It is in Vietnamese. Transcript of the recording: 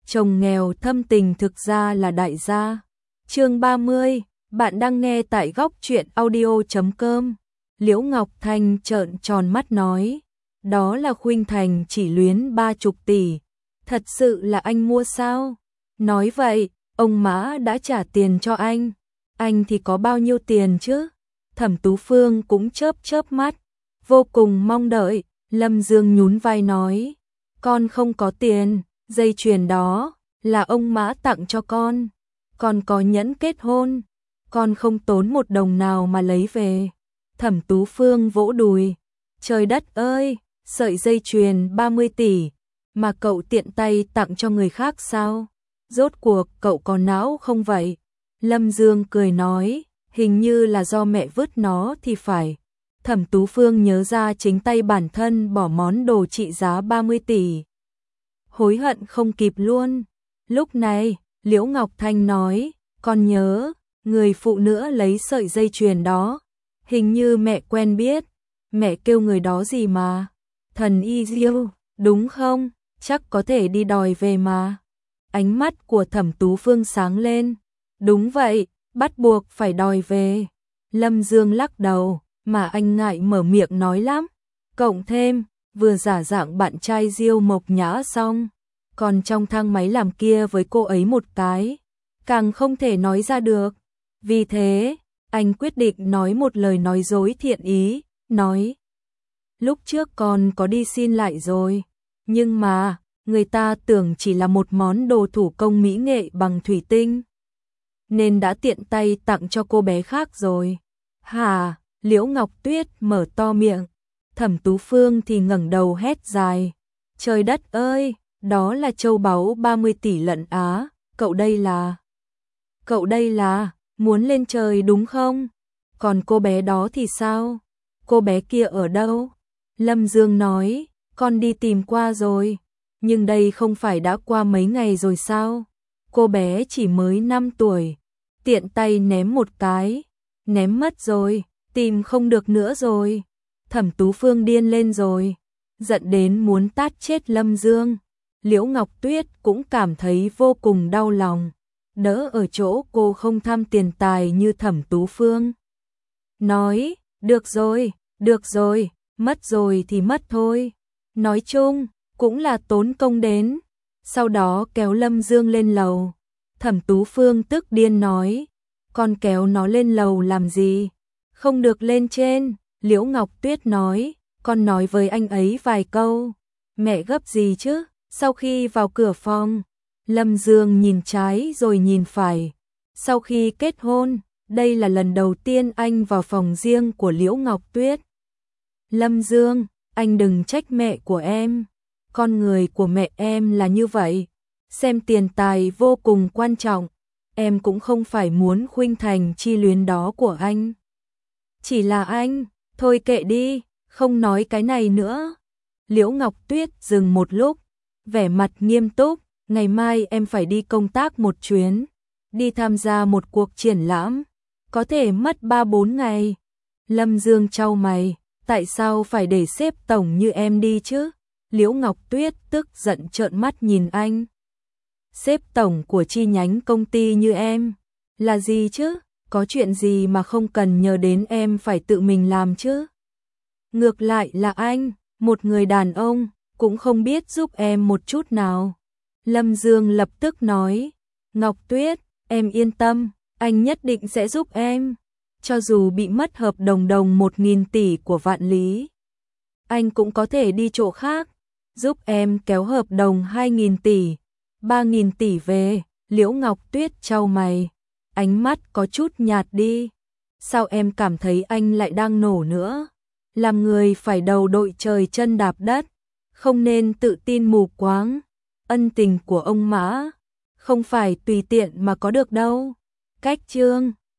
chồng nghèo thâm tình thực ra là đại gia. Chương 30, bạn đang nghe tại góc truyện audio.com. Liễu Ngọc Thanh trợn tròn mắt nói, đó là Khuynh Thành chỉ luyến 30 tỷ, thật sự là anh mua sao? Nói vậy, ông Mã đã trả tiền cho anh thì có bao nhiêu tiền chứ? Thẩm Tú Phương cũng chớp chớp mắt, vô cùng mong đợi. Lâm Dương nhún vai nói, con không có tiền, dây chuyền đó là ông Mã tặng cho con có nhẫn kết hôn, con không tốn một đồng nào mà lấy về. Thẩm Tú Phương vỗ đùi, trời đất ơi, sợi dây chuyền 30 tỷ mà cậu tiện tay tặng cho người khác sao? Rốt cuộc cậu có não không vậy? Lâm Dương cười nói, hình như là do mẹ vứt nó thì phải. Thẩm Tú Phương nhớ ra chính tay bản thân bỏ món đồ trị giá 30 tỷ. Hối hận không kịp luôn. Lúc này, Liễu Ngọc Thanh nói, con nhớ, người phụ nữ lấy sợi dây chuyền đó. Hình như mẹ quen biết, mẹ kêu người đó gì mà? Thần Y Diêu, đúng không? Chắc có thể đi đòi về mà. Ánh mắt của Thẩm Tú Phương sáng lên. Đúng vậy, bắt buộc phải đòi về. Lâm Dương lắc đầu, mà anh ngại mở miệng nói lắm. Cộng thêm, vừa giả dạng bạn trai Diêu Mộc Nhã xong, còn trong thang máy làm kia với cô ấy một cái, càng không thể nói ra được. Vì thế, anh quyết định nói một lời nói dối thiện ý, nói, lúc trước con có đi xin lại rồi, nhưng mà, người ta tưởng chỉ là một món đồ thủ công mỹ nghệ bằng thủy tinh, nên đã tiện tay tặng cho cô bé khác rồi. Hả? Liễu Ngọc Tuyết mở to miệng, Thẩm Tú Phương thì ngẩng đầu hét dài, trời đất ơi, đó là châu báu 30 tỷ lận á, cậu đây là, muốn lên trời đúng không? Còn cô bé đó thì sao? Cô bé kia ở đâu? Lâm Dương nói, con đi tìm qua rồi, nhưng đây không phải đã qua mấy ngày rồi sao? Cô bé chỉ mới 5 tuổi, tiện tay ném một cái, ném mất rồi, tìm không được nữa rồi. Thẩm Tú Phương điên lên rồi, giận đến muốn tát chết Lâm Dương. Liễu Ngọc Tuyết cũng cảm thấy vô cùng đau lòng, đỡ ở chỗ cô không tham tiền tài như Thẩm Tú Phương. Nói, được rồi, mất rồi thì mất thôi. Nói chung, cũng là tốn công đến. Sau đó kéo Lâm Dương lên lầu. Thẩm Tú Phương tức điên nói, con kéo nó lên lầu làm gì? Không được lên trên. Liễu Ngọc Tuyết nói, con nói với anh ấy vài câu. Mẹ gấp gì chứ? Sau khi vào cửa phòng, Lâm Dương nhìn trái rồi nhìn phải. Sau khi kết hôn, đây là lần đầu tiên anh vào phòng riêng của Liễu Ngọc Tuyết. Lâm Dương, anh đừng trách mẹ của em. Con người của mẹ em là như vậy. Xem tiền tài vô cùng quan trọng. Em cũng không phải muốn Khuynh Thành chi luyến đó của anh. Chỉ là anh, thôi kệ đi, không nói cái này nữa. Liễu Ngọc Tuyết dừng một lúc, vẻ mặt nghiêm túc, ngày mai em phải đi công tác một chuyến, đi tham gia một cuộc triển lãm, có thể mất 3-4 ngày. Lâm Dương chau mày, tại sao phải để sếp tổng như em đi chứ? Liễu Ngọc Tuyết tức giận trợn mắt nhìn anh. Sếp tổng của chi nhánh công ty như em, là gì chứ? Có chuyện gì mà không cần nhờ đến em phải tự mình làm chứ? Ngược lại là anh, một người đàn ông, cũng không biết giúp em một chút nào. Lâm Dương lập tức nói, Ngọc Tuyết, em yên tâm, anh nhất định sẽ giúp em. Cho dù bị mất hợp đồng 1.000 tỷ của Vạn Lý, anh cũng có thể đi chỗ khác, giúp em kéo hợp đồng 2.000 tỷ, 3.000 tỷ về. Liễu Ngọc Tuyết chau mày, ánh mắt có chút nhạt đi. Sao em cảm thấy anh lại đang nổ nữa? Làm người phải đầu đội trời chân đạp đất, không nên tự tin mù quáng. Ân tình của ông Mã không phải tùy tiện mà có được đâu. Cách chương